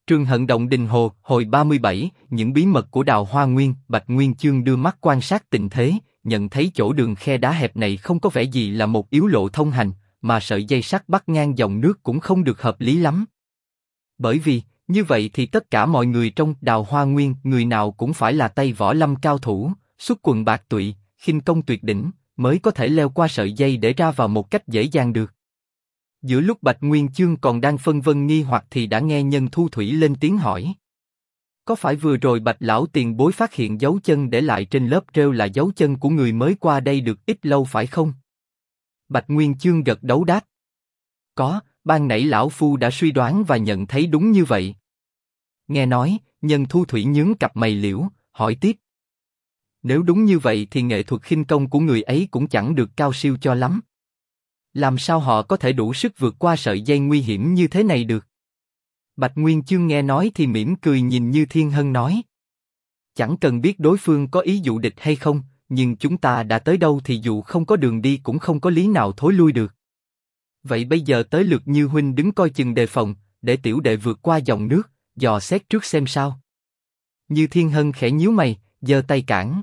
Trường Hận Động Đình Hồ, hồi 37, những bí mật của Đào Hoa Nguyên. Bạch Nguyên Chương đưa mắt quan sát tình thế, nhận thấy chỗ đường khe đá hẹp này không có vẻ gì là một yếu lộ thông hành, mà sợi dây sắt bắt ngang dòng nước cũng không được hợp lý lắm. Bởi vì, như vậy thì tất cả mọi người trong Đào Hoa Nguyên, người nào cũng phải là tay võ lâm cao thủ, xuất quần bạc tụy, khinh công tuyệt đỉnh, mới có thể leo qua sợi dây để ra vào một cách dễ dàng được. Giữa lúc Bạch Nguyên Chương còn đang phân vân nghi hoặc thì đã nghe Nhân Thu Thủy lên tiếng hỏi. Có phải vừa rồi Bạch lão tiền bối phát hiện dấu chân để lại trên lớp rêu là dấu chân của người mới qua đây được ít lâu phải không? Bạch Nguyên Chương gật đầu đáp. Có, ban nãy lão phu đã suy đoán và nhận thấy đúng như vậy. Nghe nói, Nhân Thu Thủy nhướng cặp mày liễu, hỏi tiếp. Nếu đúng như vậy thì nghệ thuật khinh công của người ấy cũng chẳng được cao siêu cho lắm. Làm sao họ có thể đủ sức vượt qua sợi dây nguy hiểm như thế này được? Bạch Nguyên Chương nghe nói thì mỉm cười nhìn Như Thiên Hân nói. Chẳng cần biết đối phương có ý dụ địch hay không, nhưng chúng ta đã tới đâu thì dù không có đường đi cũng không có lý nào thối lui được. Vậy bây giờ tới lượt Như huynh đứng coi chừng đề phòng, để tiểu đệ vượt qua dòng nước, dò xét trước xem sao. Như Thiên Hân khẽ nhíu mày, giơ tay cản.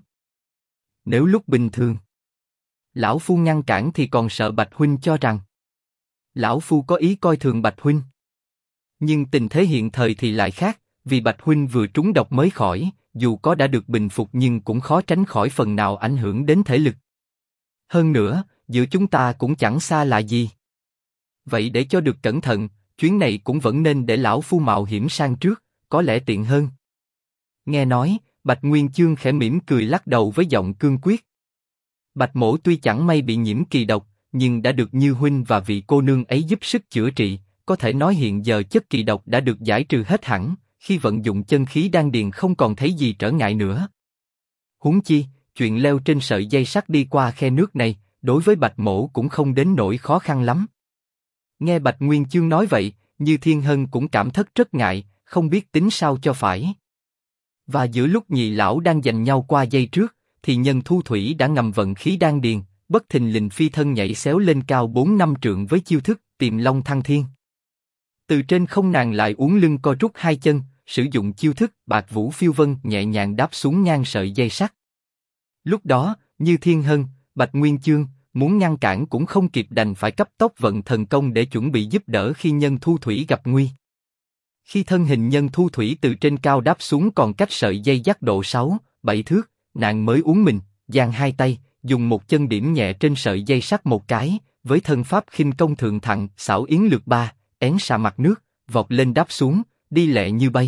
Nếu lúc bình thường, lão phu ngăn cản thì còn sợ Bạch huynh cho rằng lão phu có ý coi thường Bạch huynh. Nhưng tình thế hiện thời thì lại khác, vì Bạch huynh vừa trúng độc mới khỏi, dù có đã được bình phục nhưng cũng khó tránh khỏi phần nào ảnh hưởng đến thể lực. Hơn nữa, giữa chúng ta cũng chẳng xa lạ gì. Vậy để cho được cẩn thận, chuyến này cũng vẫn nên để lão phu mạo hiểm sang trước, có lẽ tiện hơn. Nghe nói, Bạch Nguyên Chương khẽ mỉm cười lắc đầu với giọng cương quyết. Bạch mỗ tuy chẳng may bị nhiễm kỳ độc, nhưng đã được Như huynh và vị cô nương ấy giúp sức chữa trị, có thể nói hiện giờ chất kỳ độc đã được giải trừ hết hẳn, khi vận dụng chân khí đan điền không còn thấy gì trở ngại nữa. Huống chi, chuyện leo trên sợi dây sắt đi qua khe nước này, đối với Bạch mỗ cũng không đến nỗi khó khăn lắm. Nghe Bạch Nguyên Chương nói vậy, Như Thiên Hân cũng cảm thất rất ngại, không biết tính sao cho phải. Và giữa lúc nhị lão đang giành nhau qua dây trước, thì Nhân Thu Thủy đã ngầm vận khí đan điền, bất thình lình phi thân nhảy xéo lên cao 4-5 trượng với chiêu thức Tiềm Long Thăng Thiên. Từ trên không nàng lại uốn lưng co rút hai chân, sử dụng chiêu thức Bạc Vũ Phiêu Vân nhẹ nhàng đáp xuống ngang sợi dây sắt. Lúc đó, Như Thiên Hân, Bạch Nguyên Chương muốn ngăn cản cũng không kịp, đành phải cấp tốc vận thần công để chuẩn bị giúp đỡ khi Nhân Thu Thủy gặp nguy. Khi thân hình Nhân Thu Thủy từ trên cao đáp xuống còn cách sợi dây dắt độ 6-7 thước, nàng mới uốn mình, giang hai tay, dùng một chân điểm nhẹ trên sợi dây sắt một cái, với thân pháp khinh công thượng thặng, xảo yến lược ba, én xà mặt nước, vọt lên đáp xuống, đi lẹ như bay.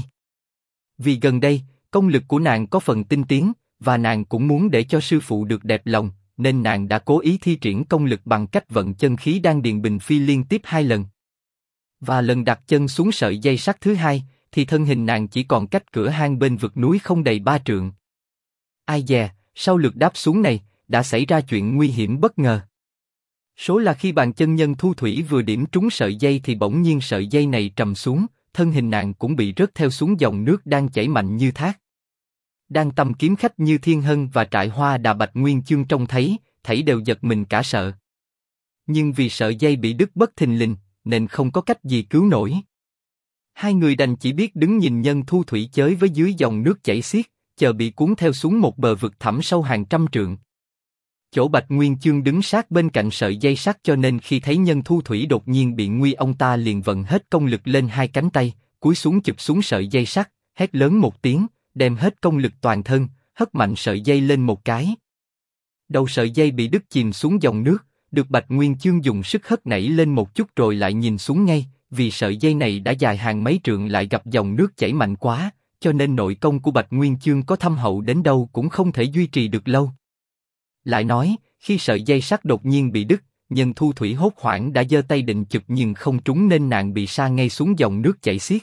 Vì gần đây, công lực của nàng có phần tinh tiến, và nàng cũng muốn để cho sư phụ được đẹp lòng, nên nàng đã cố ý thi triển công lực bằng cách vận chân khí đan điền bình phi liên tiếp 2 lần. Và lần đặt chân xuống sợi dây sắt thứ 2, thì thân hình nàng chỉ còn cách cửa hang bên vực núi không đầy 3 trượng. Ai dè, sau lượt đáp xuống này, đã xảy ra chuyện nguy hiểm bất ngờ. Số là khi bàn chân Nhân Thu Thủy vừa điểm trúng sợi dây thì bỗng nhiên sợi dây này trầm xuống, thân hình nàng cũng bị rớt theo xuống dòng nước đang chảy mạnh như thác. Đang tầm kiếm khách Như Thiên Hân và Trại Hoa Đà Bạch Nguyên Chương trông thấy, thảy đều giật mình cả sợ. Nhưng vì sợi dây bị đứt bất thình lình, nên không có cách gì cứu nổi. Hai người đành chỉ biết đứng nhìn Nhân Thu Thủy chới với dưới dòng nước chảy xiết, chờ bị cuốn theo xuống một bờ vực thẳm sâu hàng trăm trượng. Chỗ Bạch Nguyên Chương đứng sát bên cạnh sợi dây sắt, cho nên khi thấy Nhân Thu Thủy đột nhiên bị nguy, ông ta liền vận hết công lực lên hai cánh tay, cúi xuống chụp xuống sợi dây sắt, hét lớn một tiếng, đem hết công lực toàn thân, hất mạnh sợi dây lên một cái. Đầu sợi dây bị đứt chìm xuống dòng nước, được Bạch Nguyên Chương dùng sức hất nảy lên một chút rồi lại nhìn xuống ngay, vì sợi dây này đã dài hàng mấy trượng lại gặp dòng nước chảy mạnh quá, cho nên nội công của Bạch Nguyên Chương có thâm hậu đến đâu cũng không thể duy trì được lâu. Lại nói, khi sợi dây sắt đột nhiên bị đứt, Nhân Thu Thủy hốt hoảng đã giơ tay định chụp nhưng không trúng nên nàng bị sa ngay xuống dòng nước chảy xiết.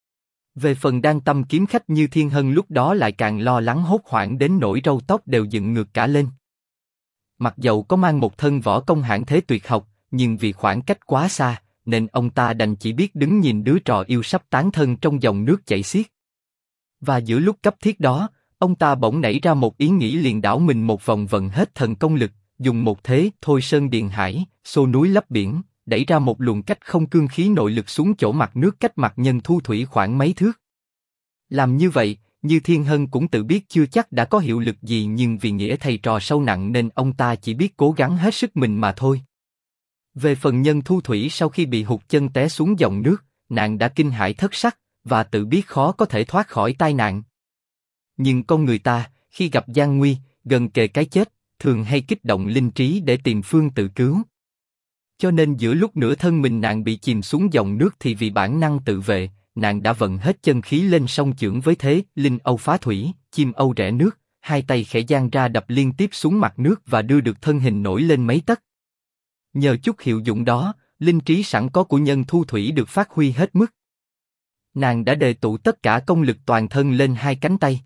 Về phần đang tâm kiếm khách Như Thiên Hân lúc đó lại càng lo lắng hốt hoảng đến nỗi râu tóc đều dựng ngược cả lên. Mặc dầu có mang một thân võ công hạng thế tuyệt học, nhưng vì khoảng cách quá xa, nên ông ta đành chỉ biết đứng nhìn đứa trò yêu sắp tán thân trong dòng nước chảy xiết. Và giữa lúc cấp thiết đó, ông ta bỗng nảy ra một ý nghĩ, liền đảo mình một vòng vận hết thần công lực, dùng một thế thôi sơn điền hải, xô núi lấp biển, đẩy ra một luồng cách không cương khí nội lực xuống chỗ mặt nước cách mặt Nhân Thu Thủy khoảng mấy thước. Làm như vậy, Như Thiên Hân cũng tự biết chưa chắc đã có hiệu lực gì, nhưng vì nghĩa thầy trò sâu nặng nên ông ta chỉ biết cố gắng hết sức mình mà thôi. Về phần Nhân Thu Thủy, sau khi bị hụt chân té xuống dòng nước, nàng đã kinh hãi thất sắc, và tự biết khó có thể thoát khỏi tai nạn. Nhưng con người ta, khi gặp gian nguy, gần kề cái chết, thường hay kích động linh trí để tìm phương tự cứu. Cho nên giữa lúc nửa thân mình nàng bị chìm xuống dòng nước thì vì bản năng tự vệ, nàng đã vận hết chân khí lên song chưởng với thế linh âu phá thủy, chim âu rẽ nước, hai tay khẽ dang ra đập liên tiếp xuống mặt nước và đưa được thân hình nổi lên mấy tấc. Nhờ chút hiệu dụng đó, linh trí sẵn có của Nhân Thu Thủy được phát huy hết mức. Nàng đã đề tụ tất cả công lực toàn thân lên hai cánh tay.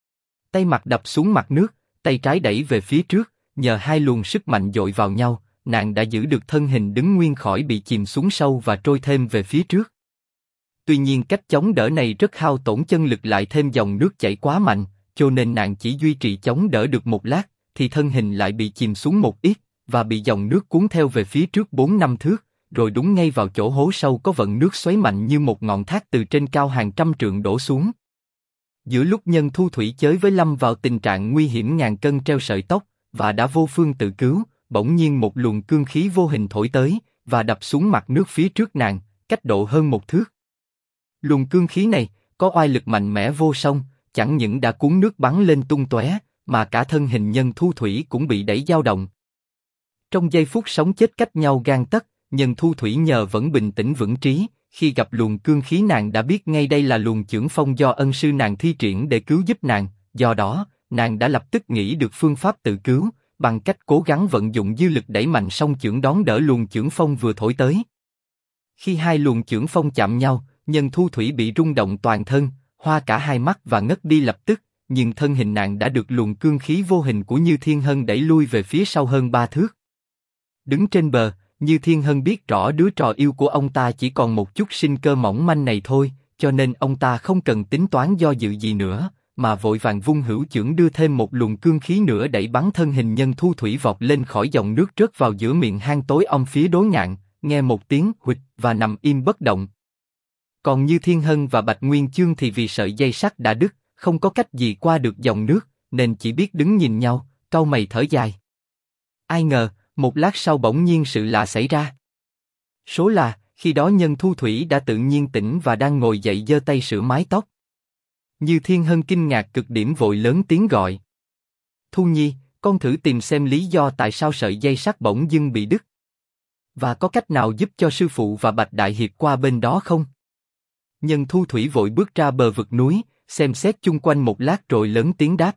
Tay mặt đập xuống mặt nước, tay trái đẩy về phía trước, nhờ hai luồng sức mạnh dội vào nhau, nàng đã giữ được thân hình đứng nguyên khỏi bị chìm xuống sâu và trôi thêm về phía trước. Tuy nhiên cách chống đỡ này rất hao tổn chân lực, lại thêm dòng nước chảy quá mạnh, cho nên nàng chỉ duy trì chống đỡ được một lát, thì thân hình lại bị chìm xuống một ít, và bị dòng nước cuốn theo về phía trước 4-5 thước, rồi đúng ngay vào chỗ hố sâu có vận nước xoáy mạnh như một ngọn thác từ trên cao hàng trăm trượng đổ xuống. Giữa lúc Nhân Thu Thủy chới với lâm vào tình trạng nguy hiểm ngàn cân treo sợi tóc, và đã vô phương tự cứu, bỗng nhiên một luồng cương khí vô hình thổi tới, và đập xuống mặt nước phía trước nàng, cách độ hơn 1 thước. Luồng cương khí này, có oai lực mạnh mẽ vô song, chẳng những đã cuốn nước bắn lên tung tóe, mà cả thân hình Nhân Thu Thủy cũng bị đẩy dao động. Trong giây phút sống chết cách nhau gang tấc, Nhân Thu Thủy nhờ vẫn bình tĩnh vững trí, khi gặp luồng cương khí nàng đã biết ngay đây là luồng chưởng phong do ân sư nàng thi triển để cứu giúp nàng, do đó, nàng đã lập tức nghĩ được phương pháp tự cứu, bằng cách cố gắng vận dụng dư lực đẩy mạnh song chưởng đón đỡ luồng chưởng phong vừa thổi tới. Khi hai luồng chưởng phong chạm nhau, Nhân Thu Thủy bị rung động toàn thân, hoa cả hai mắt và ngất đi lập tức, nhưng thân hình nàng đã được luồng cương khí vô hình của Như Thiên Hân đẩy lui về phía sau hơn 3 thước. Đứng trên bờ, Như Thiên Hân biết rõ đứa trò yêu của ông ta chỉ còn một chút sinh cơ mỏng manh này thôi, cho nên ông ta không cần tính toán do dự gì nữa, mà vội vàng vung hữu chưởng đưa thêm một luồng cương khí nữa đẩy bắn thân hình Nhân Thu Thủy vọt lên khỏi dòng nước rớt vào giữa miệng hang tối om phía đối ngạn, nghe một tiếng huỵch và nằm im bất động. Còn Như Thiên Hân và Bạch Nguyên Chương thì vì sợi dây sắt đã đứt, không có cách gì qua được dòng nước, nên chỉ biết đứng nhìn nhau, cau mày thở dài. Ai ngờ, một lát sau bỗng nhiên sự lạ xảy ra. Số là, khi đó Nhân Thu Thủy đã tự nhiên tỉnh và đang ngồi dậy giơ tay sửa mái tóc. Như Thiên Hân kinh ngạc cực điểm vội lớn tiếng gọi. Thu Nhi, con thử tìm xem lý do tại sao sợi dây sắt bỗng dưng bị đứt. Và có cách nào giúp cho sư phụ và Bạch Đại Hiệp qua bên đó không? Nhân Thu Thủy vội bước ra bờ vực núi, xem xét chung quanh một lát rồi lớn tiếng đáp.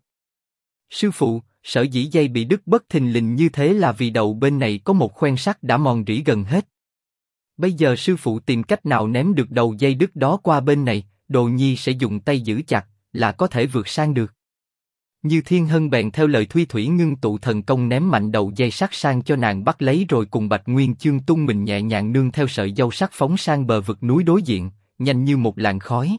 Sư phụ, sở dĩ dây bị đứt bất thình lình như thế là vì đầu bên này có một khoen sắt đã mòn rỉ gần hết. Bây giờ sư phụ tìm cách nào ném được đầu dây đứt đó qua bên này, Đồ Nhi sẽ dùng tay giữ chặt, là có thể vượt sang được. Như Thiên Hân bèn theo lời Thuy Thủy ngưng tụ thần công ném mạnh đầu dây sắt sang cho nàng bắt lấy, rồi cùng Bạch Nguyên Chương tung mình nhẹ nhàng nương theo sợi dâu sắt phóng sang bờ vực núi đối diện, nhanh như một làn khói.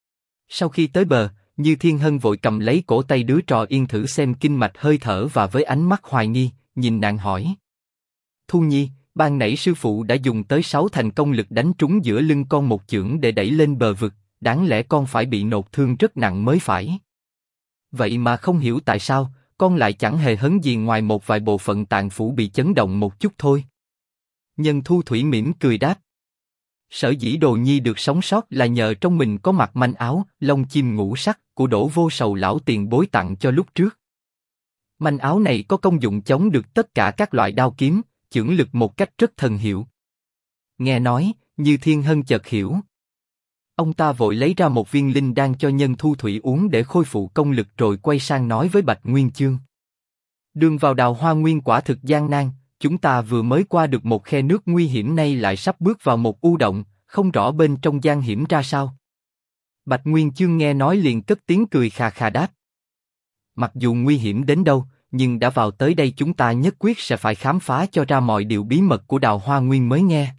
Sau khi tới bờ, Như Thiên Hân vội cầm lấy cổ tay đứa trò yên thử xem kinh mạch hơi thở và với ánh mắt hoài nghi, nhìn nàng hỏi. Thu Nhi, ban nãy sư phụ đã dùng tới 6 thành công lực đánh trúng giữa lưng con một chưởng để đẩy lên bờ vực, đáng lẽ con phải bị nột thương rất nặng mới phải. Vậy mà không hiểu tại sao, con lại chẳng hề hấn gì ngoài một vài bộ phận tạng phủ bị chấn động một chút thôi. Nhân Thu Thủy mỉm cười đáp. Sở dĩ Đồ Nhi được sống sót là nhờ trong mình có mặc manh áo, lông chim ngũ sắc của Đỗ Vô Sầu lão tiền bối tặng cho lúc trước. Manh áo này có công dụng chống được tất cả các loại đao kiếm, chưởng lực một cách rất thần hiệu. Nghe nói, Như Thiên Hân chợt hiểu. Ông ta vội lấy ra một viên linh đan cho Nhân Thu Thủy uống để khôi phục công lực, rồi quay sang nói với Bạch Nguyên Chương. Đường vào Đào Hoa Nguyên quả thực gian nan, chúng ta vừa mới qua được một khe nước nguy hiểm, nay lại sắp bước vào một u động, không rõ bên trong gian hiểm ra sao. Bạch Nguyên Chương nghe nói liền cất tiếng cười khà khà đáp. Mặc dù nguy hiểm đến đâu, nhưng đã vào tới đây chúng ta nhất quyết sẽ phải khám phá cho ra mọi điều bí mật của Đào Hoa Nguyên mới nghe.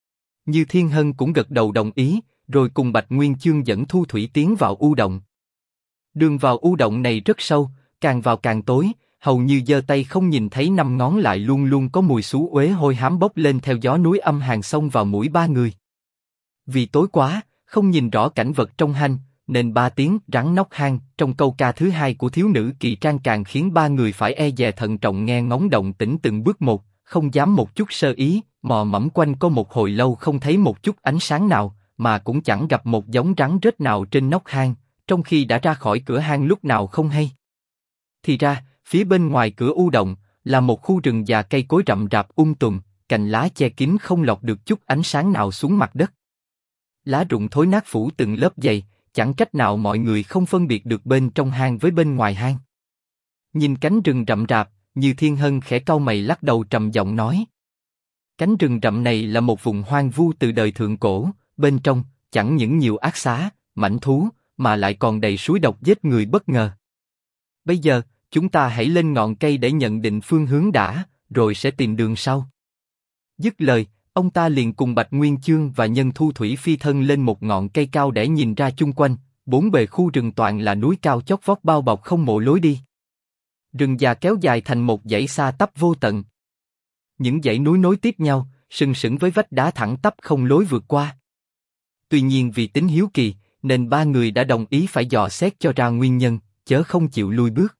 Như Thiên Hân cũng gật đầu đồng ý, rồi cùng Bạch Nguyên Chương dẫn Thu Thủy tiến vào u động. Đường vào u động này rất sâu, càng vào càng tối, hầu như giơ tay không nhìn thấy năm ngón, lại luôn luôn có mùi xú uế hôi hám bốc lên theo gió núi âm hàn xông vào mũi ba người. Vì tối quá, không nhìn rõ cảnh vật trong hang, nên 3 tiếng rắn nóc hang trong câu ca thứ hai của thiếu nữ Kỳ Trang càng khiến ba người phải e dè thận trọng nghe ngóng động tĩnh từng bước một, không dám một chút sơ ý, mò mẫm quanh có một hồi lâu không thấy một chút ánh sáng nào, mà cũng chẳng gặp một giống rắn rết nào trên nóc hang, trong khi đã ra khỏi cửa hang lúc nào không hay. Thì ra, phía bên ngoài cửa u động là một khu rừng già cây cối rậm rạp tùm, cành lá che kín không lọt được chút ánh sáng nào xuống mặt đất. Lá rụng thối nát phủ từng lớp dày, chẳng cách nào mọi người không phân biệt được bên trong hang với bên ngoài hang. Nhìn cánh rừng rậm rạp, Như Thiên Hân khẽ cau mày lắc đầu trầm giọng nói: cánh rừng rậm này là một vùng hoang vu từ đời thượng cổ, bên trong chẳng những nhiều ác xá, mãnh thú, mà lại còn đầy suối độc giết người bất ngờ. Bây giờ, chúng ta hãy lên ngọn cây để nhận định phương hướng đã, rồi sẽ tìm đường sau. Dứt lời, ông ta liền cùng Bạch Nguyên Chương và Nhân Thu Thủy phi thân lên một ngọn cây cao để nhìn ra chung quanh, bốn bề khu rừng toàn là núi cao chót vót bao bọc không một lối đi. Rừng già kéo dài thành một dãy xa tắp vô tận. Những dãy núi nối tiếp nhau, sừng sững với vách đá thẳng tắp không lối vượt qua. Tuy nhiên vì tính hiếu kỳ, nên ba người đã đồng ý phải dò xét cho ra nguyên nhân, chớ không chịu lui bước.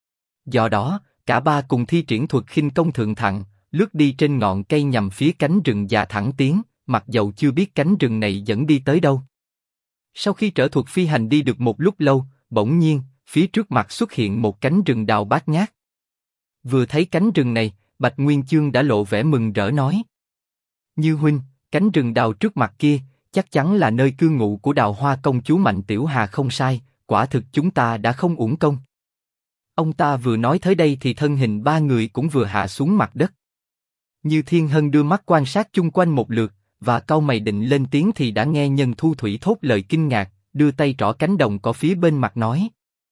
Do đó, cả ba cùng thi triển thuật khinh công thượng thặng, lướt đi trên ngọn cây nhằm phía cánh rừng già thẳng tiến, mặc dầu chưa biết cánh rừng này dẫn đi tới đâu. Sau khi trở thuật phi hành đi được một lúc lâu, bỗng nhiên, phía trước mặt xuất hiện một cánh rừng đào bát ngát. Vừa thấy cánh rừng này, Bạch Nguyên Chương đã lộ vẻ mừng rỡ nói: Như huynh, cánh rừng đào trước mặt kia, chắc chắn là nơi cư ngụ của Đào Hoa công chúa Mạnh Tiểu Hà không sai, quả thực chúng ta đã không uổng công. Ông ta vừa nói tới đây thì thân hình ba người cũng vừa hạ xuống mặt đất. Như Thiên Hân đưa mắt quan sát chung quanh một lượt, và cau mày định lên tiếng thì đã nghe Nhân Thu Thủy thốt lời kinh ngạc, đưa tay trỏ cánh đồng cỏ phía bên mặt nói: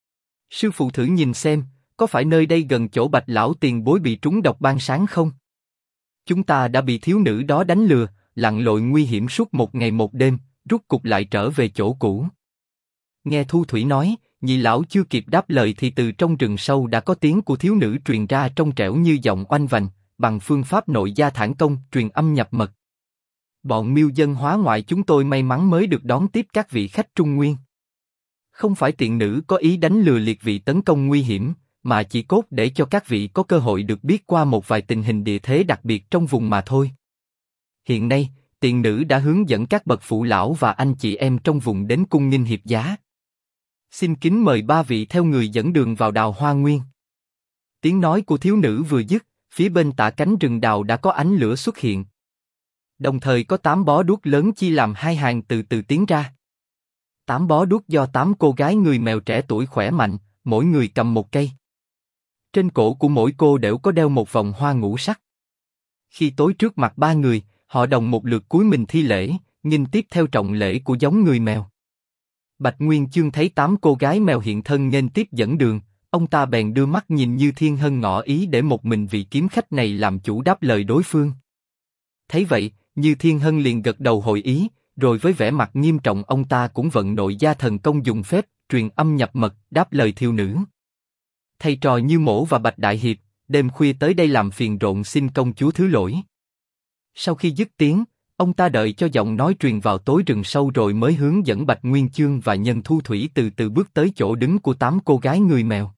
sư phụ thử nhìn xem, có phải nơi đây gần chỗ Bạch lão tiền bối bị trúng độc ban sáng không? Chúng ta đã bị thiếu nữ đó đánh lừa, lặn lội nguy hiểm suốt một ngày một đêm, rút cục lại trở về chỗ cũ. Nghe Thu Thủy nói, nhị lão chưa kịp đáp lời thì từ trong rừng sâu đã có tiếng của thiếu nữ truyền ra trong trẻo như giọng oanh vành, bằng phương pháp nội gia thản công, truyền âm nhập mật. Bọn miêu dân hóa ngoại chúng tôi may mắn mới được đón tiếp các vị khách Trung Nguyên. Không phải tiện nữ có ý đánh lừa liệt vị tấn công nguy hiểm, mà chỉ cốt để cho các vị có cơ hội được biết qua một vài tình hình địa thế đặc biệt trong vùng mà thôi. Hiện nay, tiện nữ đã hướng dẫn các bậc phụ lão và anh chị em trong vùng đến cung nghinh hiệp giá. Xin kính mời ba vị theo người dẫn đường vào Đào Hoa Nguyên. Tiếng nói của thiếu nữ vừa dứt, phía bên tả cánh rừng đào đã có ánh lửa xuất hiện. Đồng thời có 8 bó đuốc lớn chia làm hai hàng từ từ tiến ra. 8 bó đuốc do 8 cô gái người mèo trẻ tuổi khỏe mạnh, mỗi người cầm một cây. Trên cổ của mỗi cô đều có đeo một vòng hoa ngũ sắc. Khi tối trước mặt ba người, họ đồng một lượt cúi mình thi lễ, nghinh tiếp theo trọng lễ của giống người mèo. Bạch Nguyên Chương thấy 8 cô gái mèo hiện thân nghênh tiếp dẫn đường, ông ta bèn đưa mắt nhìn Như Thiên Hân ngỏ ý để một mình vị kiếm khách này làm chủ đáp lời đối phương. Thấy vậy, Như Thiên Hân liền gật đầu hội ý, rồi với vẻ mặt nghiêm trọng ông ta cũng vận nội gia thần công dùng phép truyền âm nhập mật đáp lời thiếu nữ. Thầy trò Như Mỗ và Bạch Đại Hiệp, đêm khuya tới đây làm phiền rộn, xin công chúa thứ lỗi. Sau khi dứt tiếng, ông ta đợi cho giọng nói truyền vào tối rừng sâu rồi mới hướng dẫn Bạch Nguyên Chương và Nhân Thu Thủy từ từ bước tới chỗ đứng của 8 cô gái người mèo.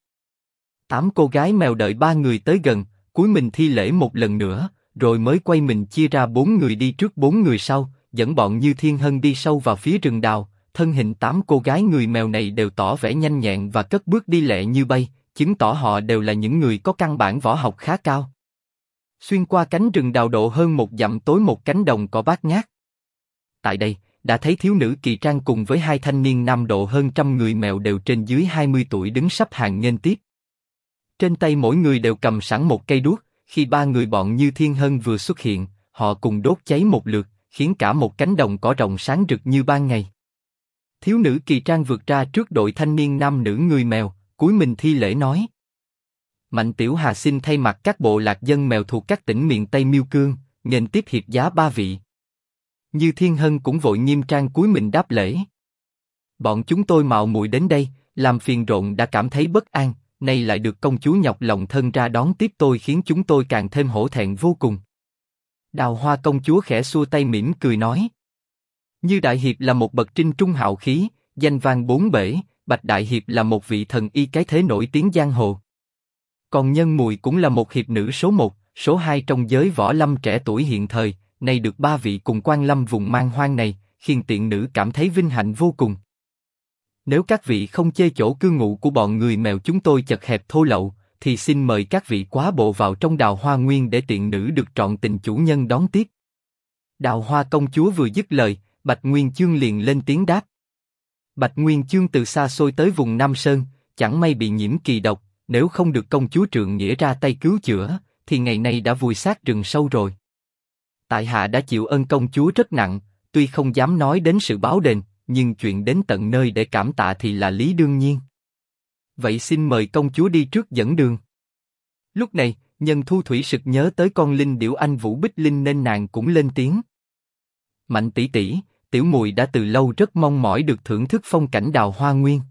8 cô gái mèo đợi ba người tới gần, cúi mình thi lễ một lần nữa, rồi mới quay mình chia ra 4 người đi trước 4 người sau, dẫn bọn Như Thiên Hân đi sâu vào phía rừng đào. Thân hình 8 cô gái người mèo này đều tỏ vẻ nhanh nhẹn và cất bước đi lẹ như bay, chứng tỏ họ đều là những người có căn bản võ học khá cao. Xuyên qua cánh rừng đào độ hơn một dặm tối một cánh đồng cỏ bát ngát. Tại đây, đã thấy thiếu nữ Kỳ Trang cùng với hai thanh niên nam độ hơn 100 người mèo đều trên dưới 20 tuổi đứng sắp hàng nghênh tiếp. Trên tay mỗi người đều cầm sẵn một cây đuốc, khi ba người bọn Như Thiên Hân vừa xuất hiện, họ cùng đốt cháy một lượt, khiến cả một cánh đồng cỏ rộng sáng rực như ban ngày. Thiếu nữ Kỳ Trang vượt ra trước đội thanh niên nam nữ người mèo, cúi mình thi lễ nói: Mạnh Tiểu Hà xin thay mặt các bộ lạc dân mèo thuộc các tỉnh miền Tây Miêu Cương, nghênh tiếp hiệp giá ba vị. Như Thiên Hân cũng vội nghiêm trang cúi mình đáp lễ. Bọn chúng tôi mạo muội đến đây, làm phiền rộn đã cảm thấy bất an, nay lại được công chúa nhọc lòng thân ra đón tiếp tôi khiến chúng tôi càng thêm hổ thẹn vô cùng. Đào Hoa công chúa khẽ xua tay mỉm cười nói: Như Đại Hiệp là một bậc trinh trung hào khí, danh vang bốn bể, Bạch Đại Hiệp là một vị thần y cái thế nổi tiếng giang hồ. Còn Nhân Mùi cũng là một hiệp nữ số 1, số 2 trong giới võ lâm trẻ tuổi hiện thời, nay được ba vị cùng quan lâm vùng man hoang này, khiến tiện nữ cảm thấy vinh hạnh vô cùng. Nếu các vị không chê chỗ cư ngụ của bọn người mèo chúng tôi chật hẹp thô lậu, thì xin mời các vị quá bộ vào trong Đào Hoa Nguyên để tiện nữ được trọn tình chủ nhân đón tiếp. Đào Hoa công chúa vừa dứt lời, Bạch Nguyên Chương liền lên tiếng đáp. Bạch Nguyên Chương từ xa xôi tới vùng Nam Sơn, chẳng may bị nhiễm kỳ độc, nếu không được công chúa Trượng Nghĩa ra tay cứu chữa, thì ngày nay đã vùi xác rừng sâu rồi. Tại hạ đã chịu ơn công chúa rất nặng, tuy không dám nói đến sự báo đền, nhưng chuyện đến tận nơi để cảm tạ thì là lý đương nhiên. Vậy xin mời công chúa đi trước dẫn đường. Lúc này, Nhân Thu Thủy sực nhớ tới con linh điểu anh Vũ Bích Linh nên nàng cũng lên tiếng. Mạnh tỷ tỷ, tiểu muội đã từ lâu rất mong mỏi được thưởng thức phong cảnh Đào Hoa Nguyên.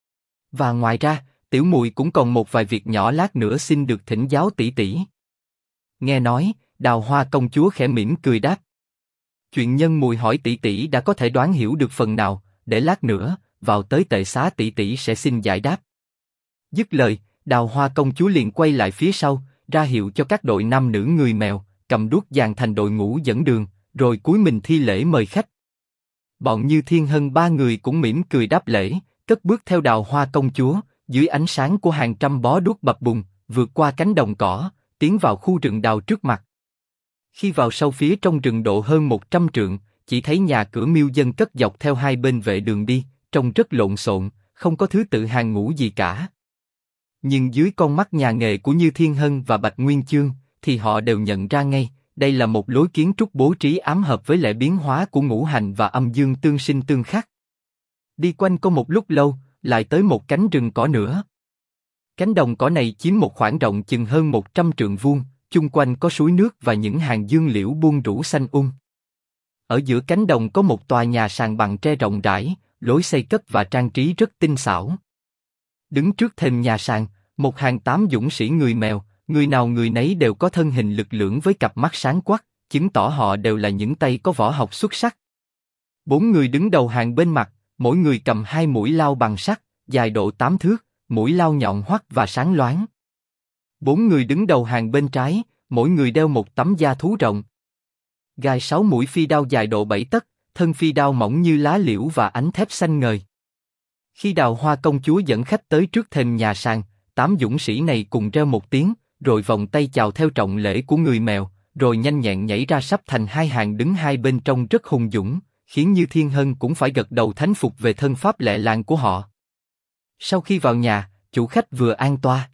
Và ngoài ra, tiểu muội cũng còn một vài việc nhỏ lát nữa xin được thỉnh giáo tỷ tỷ. Nghe nói, Đào Hoa công chúa khẽ mỉm cười đáp. Chuyện Nhân muội hỏi tỷ tỷ đã có thể đoán hiểu được phần nào, để lát nữa vào tới tệ xá tỷ tỷ sẽ xin giải đáp. Dứt lời, Đào Hoa công chúa liền quay lại phía sau, ra hiệu cho các đội nam nữ người mèo cầm đuốc dàn thành đội ngũ dẫn đường, rồi cúi mình thi lễ mời khách. Bọn Như Thiên Hân ba người cũng mỉm cười đáp lễ, cất bước theo Đào Hoa công chúa, dưới ánh sáng của hàng trăm bó đuốc bập bùng, vượt qua cánh đồng cỏ, tiến vào khu rừng đào trước mặt. Khi vào sâu phía trong rừng độ hơn 100 trượng, chỉ thấy nhà cửa miêu dân cất dọc theo hai bên vệ đường đi, trông rất lộn xộn, không có thứ tự hàng ngũ gì cả. Nhưng dưới con mắt nhà nghề của Như Thiên Hân và Bạch Nguyên Chương, thì họ đều nhận ra ngay, đây là một lối kiến trúc bố trí ám hợp với lẽ biến hóa của ngũ hành và âm dương tương sinh tương khắc. Đi quanh có một lúc lâu, lại tới một cánh rừng cỏ nữa. Cánh đồng cỏ này chiếm một khoảng rộng chừng hơn 100 trượng vuông, chung quanh có suối nước và những hàng dương liễu buông rủ xanh Ở giữa cánh đồng có một tòa nhà sàn bằng tre rộng rãi, lối xây cất và trang trí rất tinh xảo. Đứng trước thềm nhà sàn, một hàng 8 dũng sĩ người mèo, người nào người nấy đều có thân hình lực lưỡng với cặp mắt sáng quắc, chứng tỏ họ đều là những tay có võ học xuất sắc. 4 người đứng đầu hàng bên mặt, mỗi người cầm 2 mũi lao bằng sắt, dài độ 8 thước, mũi lao nhọn hoắt và sáng loáng. 4 người đứng đầu hàng bên trái, mỗi người đeo một tấm da thú rộng. Gài 6 mũi phi đao dài độ 7 tấc, thân phi đao mỏng như lá liễu và ánh thép xanh ngời. Khi Đào Hoa công chúa dẫn khách tới trước thềm nhà sàn, 8 dũng sĩ này cùng reo một tiếng, rồi vòng tay chào theo trọng lễ của người mèo, rồi nhanh nhẹn nhảy ra sắp thành hai hàng đứng hai bên trong rất hùng dũng, khiến Như Thiên Hân cũng phải gật đầu thán phục về thân pháp lẹ làng của họ. Sau khi vào nhà, chủ khách vừa an toa,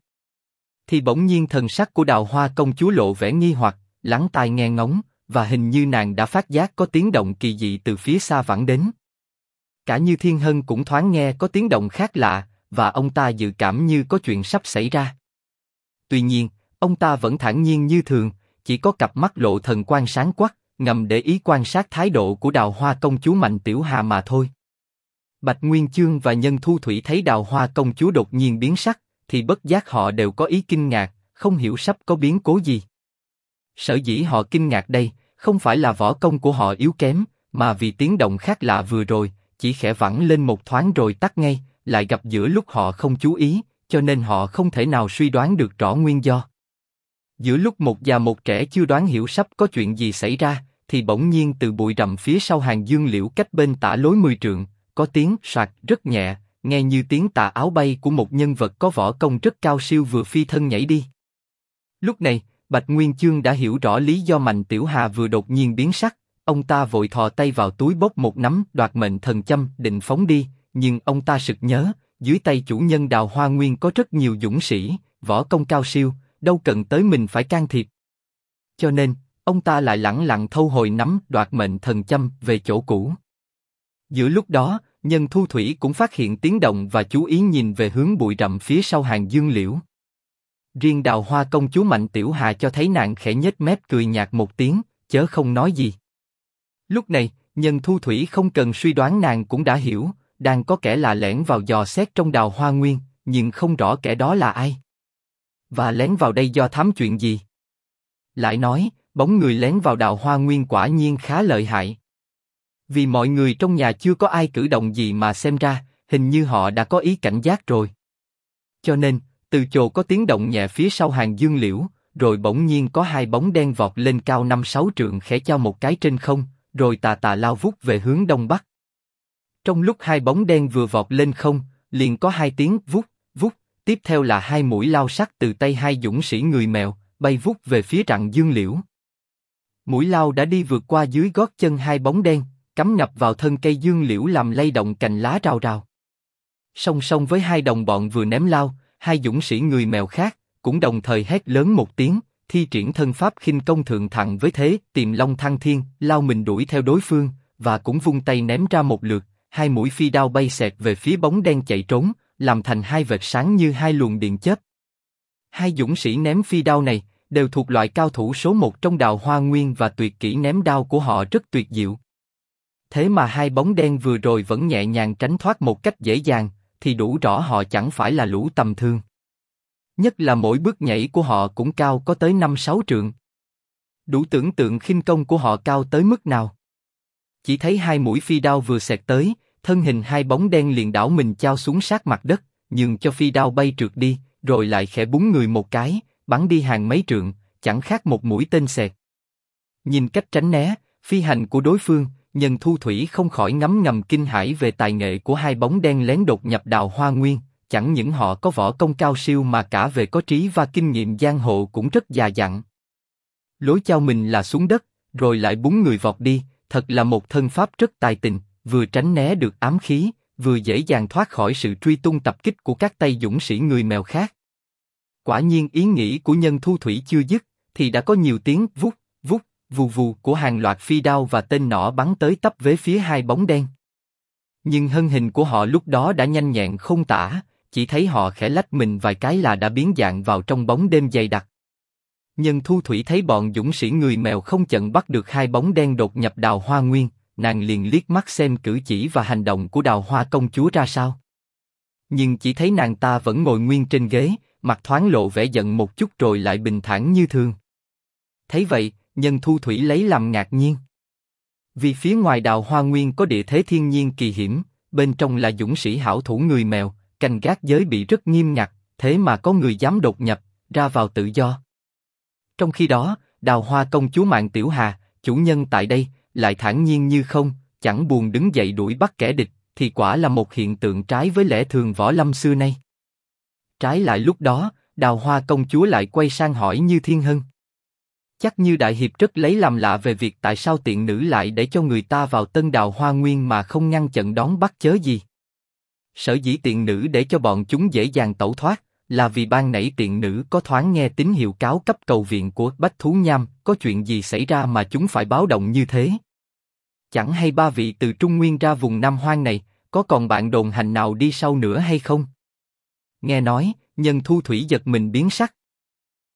thì bỗng nhiên thần sắc của Đào Hoa công chúa lộ vẻ nghi hoặc, lắng tai nghe ngóng, và hình như nàng đã phát giác có tiếng động kỳ dị từ phía xa vẳng đến. Cả Như Thiên Hân cũng thoáng nghe có tiếng động khác lạ, và ông ta dự cảm như có chuyện sắp xảy ra. Tuy nhiên, ông ta vẫn thản nhiên như thường, chỉ có cặp mắt lộ thần quang sáng quắc, ngầm để ý quan sát thái độ của Đào Hoa công chúa Mạnh Tiểu Hà mà thôi. Bạch Nguyên Chương và Nhân Thu Thủy thấy Đào Hoa công chúa đột nhiên biến sắc, thì bất giác họ đều có ý kinh ngạc, không hiểu sắp có biến cố gì. Sở dĩ họ kinh ngạc đây, không phải là võ công của họ yếu kém, mà vì tiếng động khác lạ vừa rồi, chỉ khẽ vẳng lên một thoáng rồi tắt ngay, lại gặp giữa lúc họ không chú ý, cho nên họ không thể nào suy đoán được rõ nguyên do. Giữa lúc một già một trẻ chưa đoán hiểu sắp có chuyện gì xảy ra, thì bỗng nhiên từ bụi rậm phía sau hàng dương liễu cách bên tả lối 10 trượng, có tiếng soạt rất nhẹ, nghe như tiếng tà áo bay của một nhân vật có võ công rất cao siêu vừa phi thân nhảy đi. Lúc này, Bạch Nguyên Chương đã hiểu rõ lý do Mạnh Tiểu Hà vừa đột nhiên biến sắc, ông ta vội thò tay vào túi bốc một nắm đoạt mệnh thần châm định phóng đi, nhưng ông ta sực nhớ, dưới tay chủ nhân Đào Hoa Nguyên có rất nhiều dũng sĩ, võ công cao siêu, đâu cần tới mình phải can thiệp. Cho nên, ông ta lại lẳng lặng thâu hồi nắm đoạt mệnh thần châm về chỗ cũ. Giữa lúc đó, Nhân Thu Thủy cũng phát hiện tiếng động và chú ý nhìn về hướng bụi rậm phía sau hàng dương liễu. Riêng Đào Hoa công chúa Mạnh Tiểu Hà cho thấy nàng khẽ nhếch mép cười nhạt một tiếng, chớ không nói gì. Lúc này, Nhân Thu Thủy không cần suy đoán nàng cũng đã hiểu, đang có kẻ lạ lẻn vào dò xét trong Đào Hoa Nguyên, nhưng không rõ kẻ đó là ai. Và lén vào đây do thám chuyện gì? Lại nói, bóng người lén vào Đào Hoa Nguyên quả nhiên khá lợi hại. Vì mọi người trong nhà chưa có ai cử động gì mà xem ra, hình như họ đã có ý cảnh giác rồi. Cho nên, từ chồ có tiếng động nhẹ phía sau hàng dương liễu, rồi bỗng nhiên có hai bóng đen vọt lên cao 5-6 trượng khẽ chao một cái trên không, rồi tà tà lao vút về hướng đông bắc. Trong lúc hai bóng đen vừa vọt lên không, liền có hai tiếng vút, vút, tiếp theo là hai mũi lao sắc từ tay hai dũng sĩ người mèo, bay vút về phía rặng dương liễu. Mũi lao đã đi vượt qua dưới gót chân hai bóng đen, cắm ngập vào thân cây dương liễu làm lay động cành lá rào rào. Song song với hai đồng bọn vừa ném lao, hai dũng sĩ người mèo khác cũng đồng thời hét lớn một tiếng, thi triển thân pháp khinh công thượng thặng với thế Tiềm Long Thăng Thiên, lao mình đuổi theo đối phương, và cũng vung tay ném ra một lượt, hai mũi phi đao bay xẹt về phía bóng đen chạy trốn, làm thành hai vệt sáng như hai luồng điện chớp. Hai dũng sĩ ném phi đao này đều thuộc loại cao thủ số 1 trong Đào Hoa Nguyên và tuyệt kỹ ném đao của họ rất tuyệt diệu. Thế mà hai bóng đen vừa rồi vẫn nhẹ nhàng tránh thoát một cách dễ dàng, thì đủ rõ họ chẳng phải là lũ tầm thường. Nhất là mỗi bước nhảy của họ cũng cao có tới 5-6 trượng. Đủ tưởng tượng khinh công của họ cao tới mức nào. Chỉ thấy hai mũi phi đao vừa xẹt tới, thân hình hai bóng đen liền đảo mình chao xuống sát mặt đất, nhường cho phi đao bay trượt đi, rồi lại khẽ búng người một cái, bắn đi hàng mấy trượng, chẳng khác một mũi tên xẹt. Nhìn cách tránh né, phi hành của đối phương, Nhân Thu Thủy không khỏi ngấm ngầm kinh hãi về tài nghệ của hai bóng đen lén đột nhập Đào Hoa Nguyên. Chẳng những họ có võ công cao siêu mà cả về có trí và kinh nghiệm giang hồ cũng rất già dặn. Lối chao mình là xuống đất, rồi lại búng người vọt đi, thật là một thân pháp rất tài tình, vừa tránh né được ám khí, vừa dễ dàng thoát khỏi sự truy tung tập kích của các tay dũng sĩ người mèo khác. Quả nhiên ý nghĩ của Nhân Thu Thủy chưa dứt, thì đã có nhiều tiếng vút, vút, vù vù của hàng loạt phi đao và tên nỏ bắn tới tấp về phía hai bóng đen. Nhưng thân hình của họ lúc đó đã nhanh nhẹn không tả, chỉ thấy họ khẽ lách mình vài cái là đã biến dạng vào trong bóng đêm dày đặc. Nhân Thu Thủy thấy bọn dũng sĩ người mèo không chận bắt được hai bóng đen đột nhập Đào Hoa Nguyên, nàng liền liếc mắt xem cử chỉ và hành động của Đào Hoa công chúa ra sao. Nhưng chỉ thấy nàng ta vẫn ngồi nguyên trên ghế, mặt thoáng lộ vẻ giận một chút rồi lại bình thản như thường. Thấy vậy, Nhân Thu Thủy lấy làm ngạc nhiên. Vì phía ngoài Đào Hoa Nguyên có địa thế thiên nhiên kỳ hiểm, bên trong là dũng sĩ hảo thủ người mèo, canh gác giới bị rất nghiêm ngặt, thế mà có người dám đột nhập, ra vào tự do. Trong khi đó, Đào Hoa công chúa Mạn Tiểu Hà, chủ nhân tại đây, lại thản nhiên như không, chẳng buồn đứng dậy đuổi bắt kẻ địch, thì quả là một hiện tượng trái với lẽ thường võ lâm xưa nay. Trái lại lúc đó, Đào Hoa công chúa lại quay sang hỏi Như Thiên Hân. Chắc Như đại hiệp rất lấy làm lạ về việc tại sao tiện nữ lại để cho người ta vào Tân Đào Hoa Nguyên mà không ngăn chặn đón bắt chớ gì. Sở dĩ tiện nữ để cho bọn chúng dễ dàng tẩu thoát, là vì ban nãy tiện nữ có thoáng nghe tín hiệu cáo cấp cầu viện của Bách Thú Nham, có chuyện gì xảy ra mà chúng phải báo động như thế. Chẳng hay ba vị từ Trung Nguyên ra vùng Nam Hoang này, có còn bạn đồn hành nào đi sau nữa hay không? Nghe nói, Nhân Thu Thủy giật mình biến sắc,